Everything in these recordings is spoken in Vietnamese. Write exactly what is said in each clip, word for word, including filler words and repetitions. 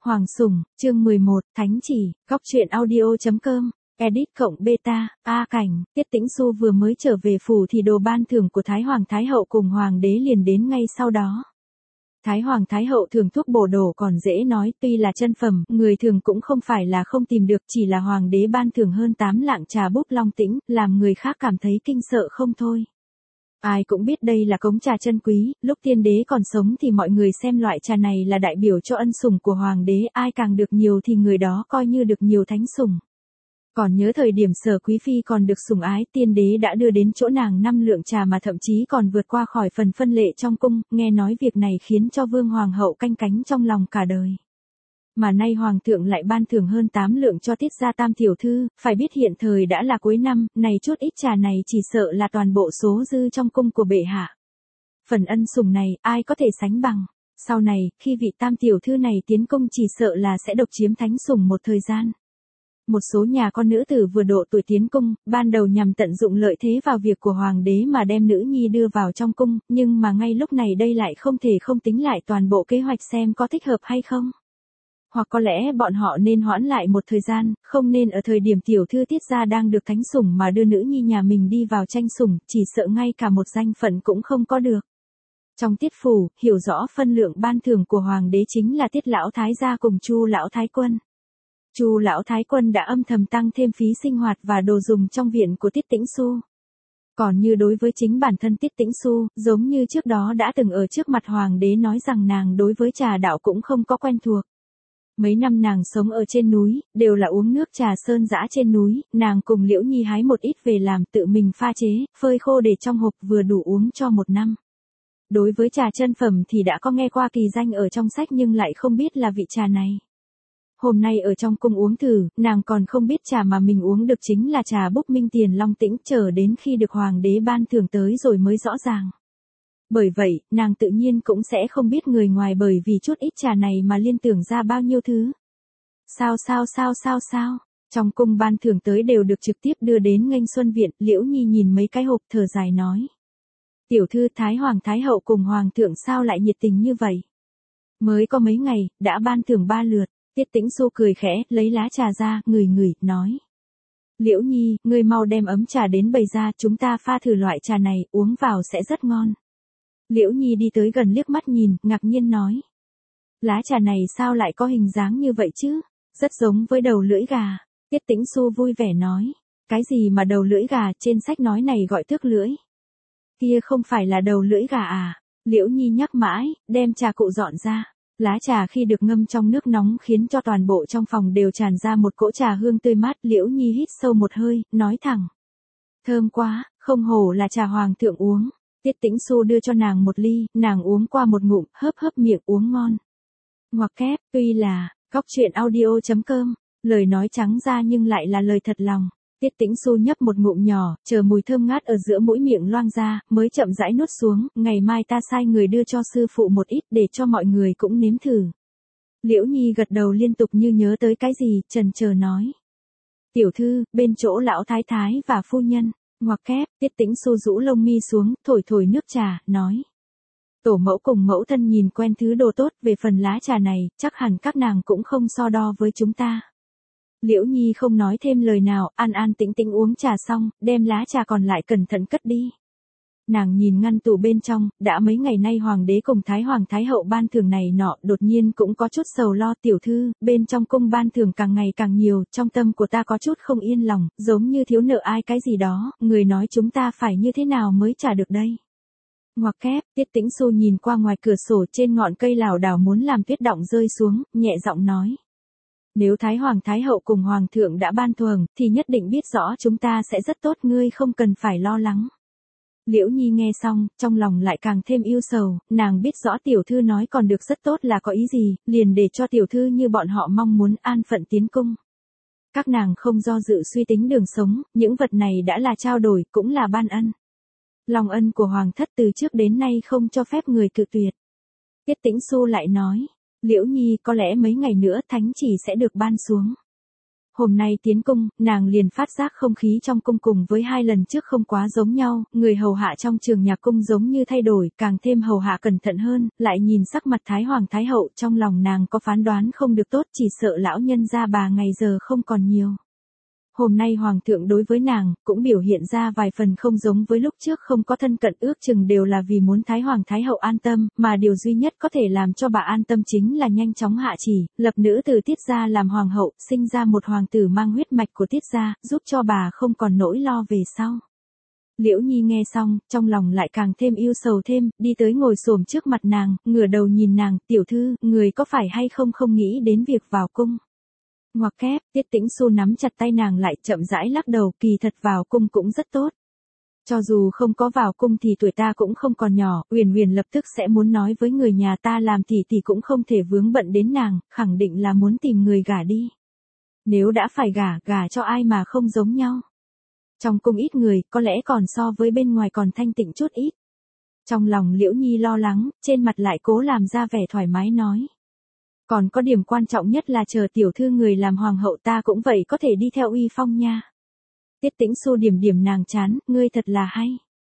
Hoàng Sủng, chương mười một, Thánh chỉ, góc truyện audio.com, edit cộng beta, A Cảnh, Tiết Tĩnh Xu vừa mới trở về phủ thì đồ ban thưởng của Thái Hoàng Thái Hậu cùng Hoàng đế liền đến ngay sau đó. Thái Hoàng Thái Hậu thường thuốc bổ đổ còn dễ nói, tuy là chân phẩm, người thường cũng không phải là không tìm được, chỉ là Hoàng đế ban thưởng hơn tám lạng trà búp long tĩnh, làm người khác cảm thấy kinh sợ không thôi. Ai cũng biết đây là cống trà chân quý, lúc tiên đế còn sống thì mọi người xem loại trà này là đại biểu cho ân sủng của hoàng đế, ai càng được nhiều thì người đó coi như được nhiều thánh sủng. Còn nhớ thời điểm Sở Quý Phi còn được sủng ái, tiên đế đã đưa đến chỗ nàng năm lượng trà mà thậm chí còn vượt qua khỏi phần phân lệ trong cung, nghe nói việc này khiến cho Vương Hoàng hậu canh cánh trong lòng cả đời. Mà nay Hoàng thượng lại ban thưởng hơn tám lượng cho Tiết gia tam tiểu thư, phải biết hiện thời đã là cuối năm, này chút ít trà này chỉ sợ là toàn bộ số dư trong cung của bệ hạ. Phần ân sủng này, ai có thể sánh bằng. Sau này, khi vị tam tiểu thư này tiến cung chỉ sợ là sẽ độc chiếm thánh sủng một thời gian. Một số nhà con nữ tử vừa độ tuổi tiến cung, ban đầu nhằm tận dụng lợi thế vào việc của hoàng đế mà đem nữ nhi đưa vào trong cung, nhưng mà ngay lúc này đây lại không thể không tính lại toàn bộ kế hoạch xem có thích hợp hay không. Hoặc có lẽ bọn họ nên hoãn lại một thời gian, không nên ở thời điểm tiểu thư Tiết gia đang được thánh sủng mà đưa nữ nhi nhà mình đi vào tranh sủng, chỉ sợ ngay cả một danh phận cũng không có được. Trong Tiết phủ, hiểu rõ phân lượng ban thưởng của hoàng đế chính là Tiết lão thái gia cùng Chu lão thái quân. Chu lão thái quân đã âm thầm tăng thêm phí sinh hoạt và đồ dùng trong viện của Tiết Tĩnh Xu. Còn như đối với chính bản thân Tiết Tĩnh Xu, giống như trước đó đã từng ở trước mặt hoàng đế nói rằng nàng đối với trà đạo cũng không có quen thuộc. Mấy năm nàng sống ở trên núi, đều là uống nước trà sơn dã trên núi, nàng cùng Liễu Nhi hái một ít về làm tự mình pha chế, phơi khô để trong hộp vừa đủ uống cho một năm. Đối với trà chân phẩm thì đã có nghe qua kỳ danh ở trong sách nhưng lại không biết là vị trà này. Hôm nay ở trong cung uống thử, nàng còn không biết trà mà mình uống được chính là trà búp minh tiền long tĩnh, chờ đến khi được hoàng đế ban thưởng tới rồi mới rõ ràng. Bởi vậy, nàng tự nhiên cũng sẽ không biết người ngoài bởi vì chút ít trà này mà liên tưởng ra bao nhiêu thứ. Sao sao sao sao sao, trong cung ban thưởng tới đều được trực tiếp đưa đến nghênh xuân viện, Liễu Nhi nhìn mấy cái hộp thở dài nói. Tiểu thư Thái Hoàng Thái Hậu cùng Hoàng thượng sao lại nhiệt tình như vậy? Mới có mấy ngày, đã ban thưởng ba lượt, Tiết Tĩnh Xu cười khẽ, lấy lá trà ra, ngửi ngửi, nói. Liễu Nhi, ngươi mau đem ấm trà đến bày ra, chúng ta pha thử loại trà này, uống vào sẽ rất ngon. Liễu Nhi đi tới gần liếc mắt nhìn, ngạc nhiên nói. Lá trà này sao lại có hình dáng như vậy chứ? Rất giống với đầu lưỡi gà. Tiết Tĩnh Xu vui vẻ nói. Cái gì mà đầu lưỡi gà, trên sách nói này gọi thước lưỡi. Kia không phải là đầu lưỡi gà à? Liễu Nhi nhắc mãi, đem trà cụ dọn ra. Lá trà khi được ngâm trong nước nóng khiến cho toàn bộ trong phòng đều tràn ra một cỗ trà hương tươi mát. Liễu Nhi hít sâu một hơi, nói thẳng. Thơm quá, không hổ là trà hoàng thượng uống. Tiết Tĩnh Xu đưa cho nàng một ly, nàng uống qua một ngụm, hớp hớp miệng uống ngon. Ngoặc kép, tuy là, góc truyện audio.com, lời nói trắng ra nhưng lại là lời thật lòng. Tiết Tĩnh Xu nhấp một ngụm nhỏ, chờ mùi thơm ngát ở giữa mũi miệng loang ra, mới chậm rãi nuốt xuống, ngày mai ta sai người đưa cho sư phụ một ít để cho mọi người cũng nếm thử. Liễu Nhi gật đầu liên tục như nhớ tới cái gì, chần chờ nói. Tiểu thư, bên chỗ lão thái thái và phu nhân. Ngoặc kép, Tiết Tĩnh Xu rũ lông mi xuống, thổi thổi nước trà, nói. Tổ mẫu cùng mẫu thân nhìn quen thứ đồ tốt, về phần lá trà này, chắc hẳn các nàng cũng không so đo với chúng ta. Liễu Nhi không nói thêm lời nào, an an tĩnh tĩnh uống trà xong, đem lá trà còn lại cẩn thận cất đi. Nàng nhìn ngăn tủ bên trong, đã mấy ngày nay hoàng đế cùng Thái Hoàng Thái Hậu ban thưởng này nọ, đột nhiên cũng có chút sầu lo. Tiểu thư, bên trong cung ban thưởng càng ngày càng nhiều, trong tâm của ta có chút không yên lòng, giống như thiếu nợ ai cái gì đó, người nói chúng ta phải như thế nào mới trả được đây. Ngoặc kép, Tiết Tĩnh Xu nhìn qua ngoài cửa sổ trên ngọn cây lảo đảo muốn làm tuyết động rơi xuống, nhẹ giọng nói. Nếu Thái Hoàng Thái Hậu cùng Hoàng thượng đã ban thưởng, thì nhất định biết rõ chúng ta sẽ rất tốt, ngươi không cần phải lo lắng. Liễu Nhi nghe xong, trong lòng lại càng thêm yêu sầu, nàng biết rõ tiểu thư nói còn được rất tốt là có ý gì, liền để cho tiểu thư như bọn họ mong muốn an phận tiến cung. Các nàng không do dự suy tính đường sống, những vật này đã là trao đổi, cũng là ban ân. Lòng ân của Hoàng thất từ trước đến nay không cho phép người cự tuyệt. Tiết Tĩnh Xu lại nói, Liễu Nhi có lẽ mấy ngày nữa thánh chỉ sẽ được ban xuống. Hôm nay tiến cung, nàng liền phát giác không khí trong cung cùng với hai lần trước không quá giống nhau, người hầu hạ trong trường nhạc cung giống như thay đổi, càng thêm hầu hạ cẩn thận hơn, lại nhìn sắc mặt Thái Hoàng Thái Hậu, trong lòng nàng có phán đoán không được tốt, chỉ sợ lão nhân gia bà ngày giờ không còn nhiều. Hôm nay Hoàng thượng đối với nàng, cũng biểu hiện ra vài phần không giống với lúc trước không có thân cận, ước chừng đều là vì muốn Thái Hoàng Thái Hậu an tâm, mà điều duy nhất có thể làm cho bà an tâm chính là nhanh chóng hạ chỉ, lập nữ từ Tiết gia làm Hoàng hậu, sinh ra một hoàng tử mang huyết mạch của Tiết gia, giúp cho bà không còn nỗi lo về sau. Liễu Nhi nghe xong, trong lòng lại càng thêm yêu sầu thêm, đi tới ngồi xổm trước mặt nàng, ngửa đầu nhìn nàng, tiểu thư, người có phải hay không không nghĩ đến việc vào cung. Ngoặc kép, Tiết Tĩnh Xu nắm chặt tay nàng lại chậm rãi lắc đầu, kỳ thật vào cung cũng rất tốt. Cho dù không có vào cung thì tuổi ta cũng không còn nhỏ, Uyển Uyển lập tức sẽ muốn nói với người nhà ta làm tỷ tỷ cũng không thể vướng bận đến nàng, khẳng định là muốn tìm người gả đi. Nếu đã phải gả, gả cho ai mà không giống nhau. Trong cung ít người, có lẽ còn so với bên ngoài còn thanh tịnh chút ít. Trong lòng Liễu Nhi lo lắng, trên mặt lại cố làm ra vẻ thoải mái nói. Còn có điểm quan trọng nhất là chờ tiểu thư người làm hoàng hậu ta cũng vậy có thể đi theo uy phong nha. Tiết Tĩnh Xu điểm điểm nàng chán, ngươi thật là hay.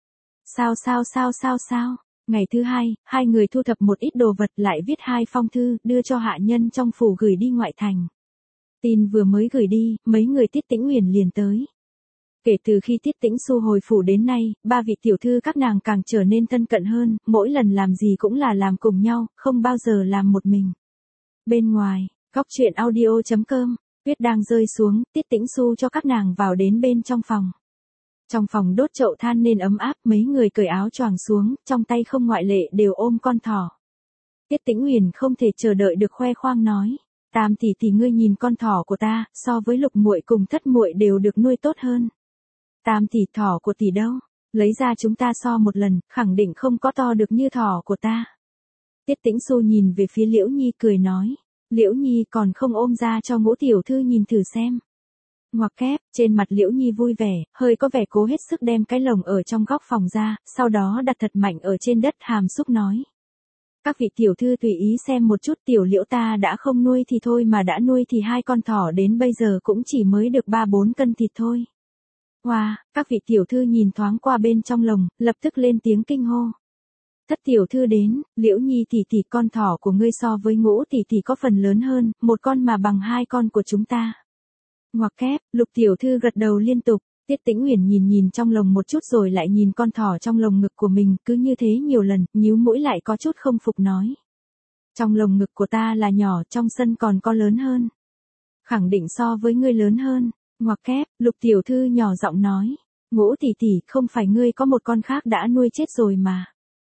Sao sao sao sao sao, ngày thứ hai, hai người thu thập một ít đồ vật lại viết hai phong thư, đưa cho hạ nhân trong phủ gửi đi ngoại thành. Tin vừa mới gửi đi, mấy người Tiết Tĩnh Uyển liền tới. Kể từ khi Tiết Tĩnh Xu hồi phủ đến nay, ba vị tiểu thư các nàng càng trở nên thân cận hơn, mỗi lần làm gì cũng là làm cùng nhau, không bao giờ làm một mình. Bên ngoài, góc truyện audio chấm com, tuyết đang rơi xuống, Tiết Tĩnh Xu cho các nàng vào đến bên trong phòng. Trong phòng đốt chậu than nên ấm áp, mấy người cởi áo choàng xuống, trong tay không ngoại lệ đều ôm con thỏ. Tiết Tĩnh Uyển không thể chờ đợi được khoe khoang nói, Tam tỷ tỷ ngươi nhìn con thỏ của ta, so với Lục muội cùng Thất muội đều được nuôi tốt hơn. Tam tỷ, thỏ của tỷ đâu? Lấy ra chúng ta so một lần, khẳng định không có to được như thỏ của ta. Tiết Tĩnh Xu nhìn về phía Liễu Nhi cười nói, Liễu Nhi còn không ôm ra cho Ngũ tiểu thư nhìn thử xem. Ngoặc kép, trên mặt Liễu Nhi vui vẻ, hơi có vẻ cố hết sức đem cái lồng ở trong góc phòng ra, sau đó đặt thật mạnh ở trên đất, hàm xúc nói. Các vị tiểu thư tùy ý xem một chút, tiểu Liễu ta đã không nuôi thì thôi mà đã nuôi thì hai con thỏ đến bây giờ cũng chỉ mới được ba bốn cân thịt thôi. Wow, các vị tiểu thư nhìn thoáng qua bên trong lồng, lập tức lên tiếng kinh hô. Thất tiểu thư đến, Liễu Nhi tỷ tỷ, con thỏ của ngươi so với Ngũ tỷ tỷ có phần lớn hơn, một con mà bằng hai con của chúng ta. Ngoặc kép, Lục tiểu thư gật đầu liên tục, Tiết Tĩnh Uyển nhìn nhìn trong lồng một chút rồi lại nhìn con thỏ trong lồng ngực của mình, cứ như thế nhiều lần, nhíu mũi lại có chút không phục nói. Trong lồng ngực của ta là nhỏ, trong sân còn có lớn hơn. Khẳng định so với ngươi lớn hơn. Ngoặc kép, Lục tiểu thư nhỏ giọng nói, Ngũ tỷ tỷ, không phải ngươi có một con khác đã nuôi chết rồi mà.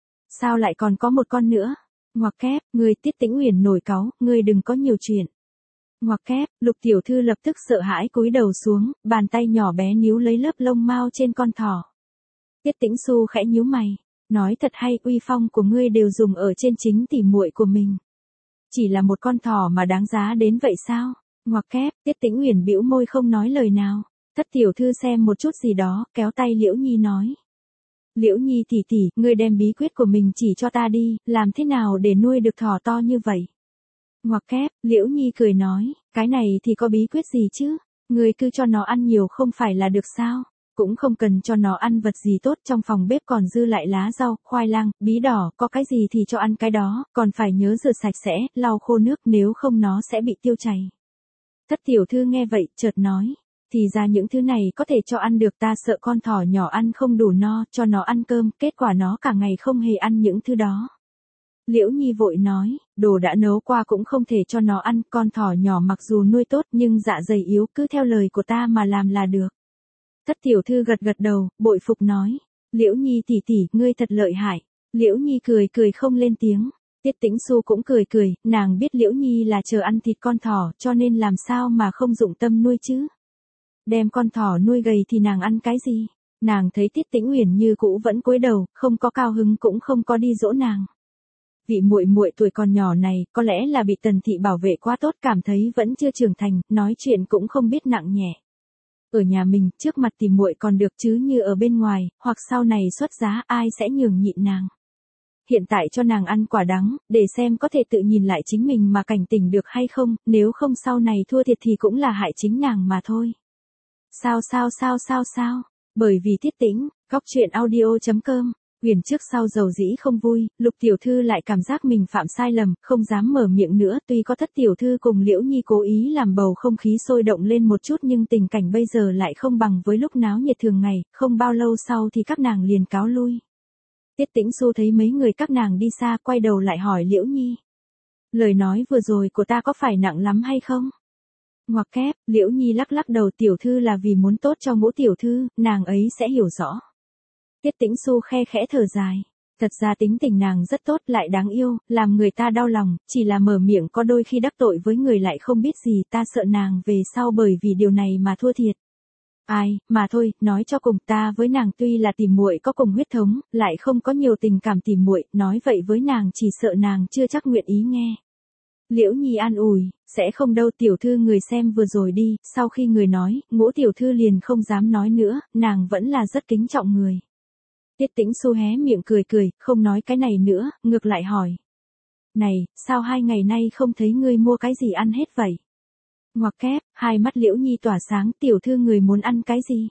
Sao lại còn có một con nữa? Ngoặc kép, ngươi Tiết Tĩnh Uyển nổi cáu, ngươi đừng có nhiều chuyện. Ngoặc kép, Lục tiểu thư lập tức sợ hãi cúi đầu xuống, bàn tay nhỏ bé níu lấy lớp lông mao trên con thỏ. Tiết Tĩnh Xu khẽ nhíu mày, nói thật hay, uy phong của ngươi đều dùng ở trên chính tỷ muội của mình. Chỉ là một con thỏ mà đáng giá đến vậy sao? Ngoặc kép, Tiết Tĩnh Uyển bĩu môi không nói lời nào. Thất tiểu thư xem một chút gì đó, kéo tay Liễu Nhi nói. Liễu Nhi tỷ tỷ, ngươi đem bí quyết của mình chỉ cho ta đi, làm thế nào để nuôi được thỏ to như vậy? Ngoặc kép, Liễu Nhi cười nói, cái này thì có bí quyết gì chứ? Ngươi cứ cho nó ăn nhiều không phải là được sao? Cũng không cần cho nó ăn vật gì tốt, trong phòng bếp còn dư lại lá rau, khoai lang, bí đỏ, có cái gì thì cho ăn cái đó, còn phải nhớ rửa sạch sẽ, lau khô nước, nếu không nó sẽ bị tiêu chảy. Thất tiểu thư nghe vậy, chợt nói, thì ra những thứ này có thể cho ăn được, ta sợ con thỏ nhỏ ăn không đủ no, cho nó ăn cơm, kết quả nó cả ngày không hề ăn những thứ đó. Liễu Nhi vội nói, đồ đã nấu qua cũng không thể cho nó ăn, con thỏ nhỏ mặc dù nuôi tốt nhưng dạ dày yếu, cứ theo lời của ta mà làm là được. Thất tiểu thư gật gật đầu, bội phục nói, Liễu Nhi tỷ tỷ, ngươi thật lợi hại. Liễu Nhi cười cười không lên tiếng. Tiết Tĩnh Xu cũng cười cười, nàng biết Liễu Nhi là chờ ăn thịt con thỏ, cho nên làm sao mà không dụng tâm nuôi chứ. Đem con thỏ nuôi gầy thì nàng ăn cái gì? Nàng thấy Tiết Tĩnh Uyển như cũ vẫn cúi đầu, không có cao hứng cũng không có đi dỗ nàng. Vị muội muội tuổi còn nhỏ này, có lẽ là bị Tần thị bảo vệ quá tốt, cảm thấy vẫn chưa trưởng thành, nói chuyện cũng không biết nặng nhẹ. Ở nhà mình, trước mặt thì muội còn được chứ như ở bên ngoài, hoặc sau này xuất giá ai sẽ nhường nhịn nàng. hiện tại cho nàng ăn quả đắng, để xem có thể tự nhìn lại chính mình mà cảnh tỉnh được hay không, nếu không sau này thua thiệt thì cũng là hại chính nàng mà thôi. Sao sao sao sao sao, bởi vì Tiết Tĩnh, góc truyện audio.com. Huyền trước sau dầu dĩ không vui, Lục tiểu thư lại cảm giác mình phạm sai lầm, không dám mở miệng nữa, tuy có Thất tiểu thư cùng Liễu Nhi cố ý làm bầu không khí sôi động lên một chút nhưng tình cảnh bây giờ lại không bằng với lúc náo nhiệt thường ngày, không bao lâu sau thì các nàng liền cáo lui. Tiết Tĩnh Xu thấy mấy người các nàng đi xa, quay đầu lại hỏi Liễu Nhi. Lời nói vừa rồi của ta có phải nặng lắm hay không? Ngoặc kép, Liễu Nhi lắc lắc đầu, tiểu thư là vì muốn tốt cho Ngũ tiểu thư, nàng ấy sẽ hiểu rõ. Tiết Tĩnh Xu khe khẽ thở dài. Thật ra tính tình nàng rất tốt lại đáng yêu, làm người ta đau lòng, chỉ là mở miệng có đôi khi đắc tội với người lại không biết gì, ta sợ nàng về sau bởi vì điều này mà thua thiệt. Ai, mà thôi, nói cho cùng, ta với nàng tuy là tỉ muội có cùng huyết thống, lại không có nhiều tình cảm tỉ muội, nói vậy với nàng chỉ sợ nàng chưa chắc nguyện ý nghe. Liễu Nhi an ủi, sẽ không đâu tiểu thư, người xem vừa rồi đi, sau khi người nói, Ngũ tiểu thư liền không dám nói nữa, nàng vẫn là rất kính trọng người. Tiết Tĩnh Xu hé miệng cười cười, không nói cái này nữa, ngược lại hỏi. Này, sao hai ngày nay không thấy ngươi mua cái gì ăn hết vậy? Ngoặc kép, hai mắt Liễu Nhi tỏa sáng, tiểu thư người muốn ăn cái gì?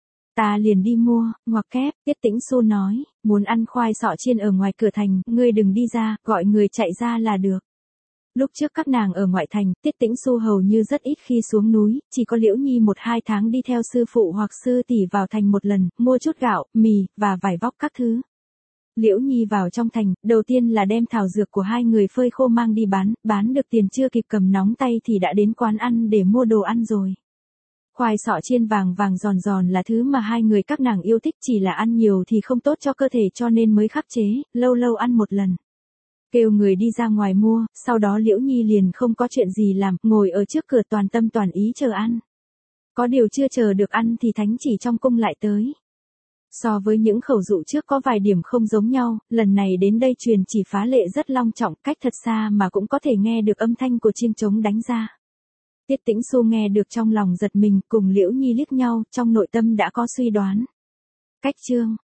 Ta liền đi mua, ngoặc kép, Tiết Tĩnh Xu nói, muốn ăn khoai sọ chiên ở ngoài cửa thành, ngươi đừng đi ra, gọi người chạy ra là được. Lúc trước các nàng ở ngoại thành, Tiết Tĩnh Xu hầu như rất ít khi xuống núi, chỉ có Liễu Nhi một hai tháng đi theo sư phụ hoặc sư tỷ vào thành một lần, mua chút gạo, mì, và vải vóc các thứ. Liễu Nhi vào trong thành, đầu tiên là đem thảo dược của hai người phơi khô mang đi bán, bán được tiền chưa kịp cầm nóng tay thì đã đến quán ăn để mua đồ ăn rồi. Khoai sọ chiên vàng vàng giòn giòn là thứ mà hai người các nàng yêu thích, chỉ là ăn nhiều thì không tốt cho cơ thể cho nên mới khắc chế, lâu lâu ăn một lần. Kêu người đi ra ngoài mua, sau đó Liễu Nhi liền không có chuyện gì làm, ngồi ở trước cửa toàn tâm toàn ý chờ ăn. Có điều chưa chờ được ăn thì thánh chỉ trong cung lại tới. So với những khẩu dụ trước có vài điểm không giống nhau, lần này đến đây truyền chỉ phá lệ rất long trọng, cách thật xa mà cũng có thể nghe được âm thanh của chiêng trống đánh ra. Tiết Tĩnh Xu nghe được trong lòng giật mình, cùng Liễu Nhi liếc nhau, trong nội tâm đã có suy đoán. Cách chương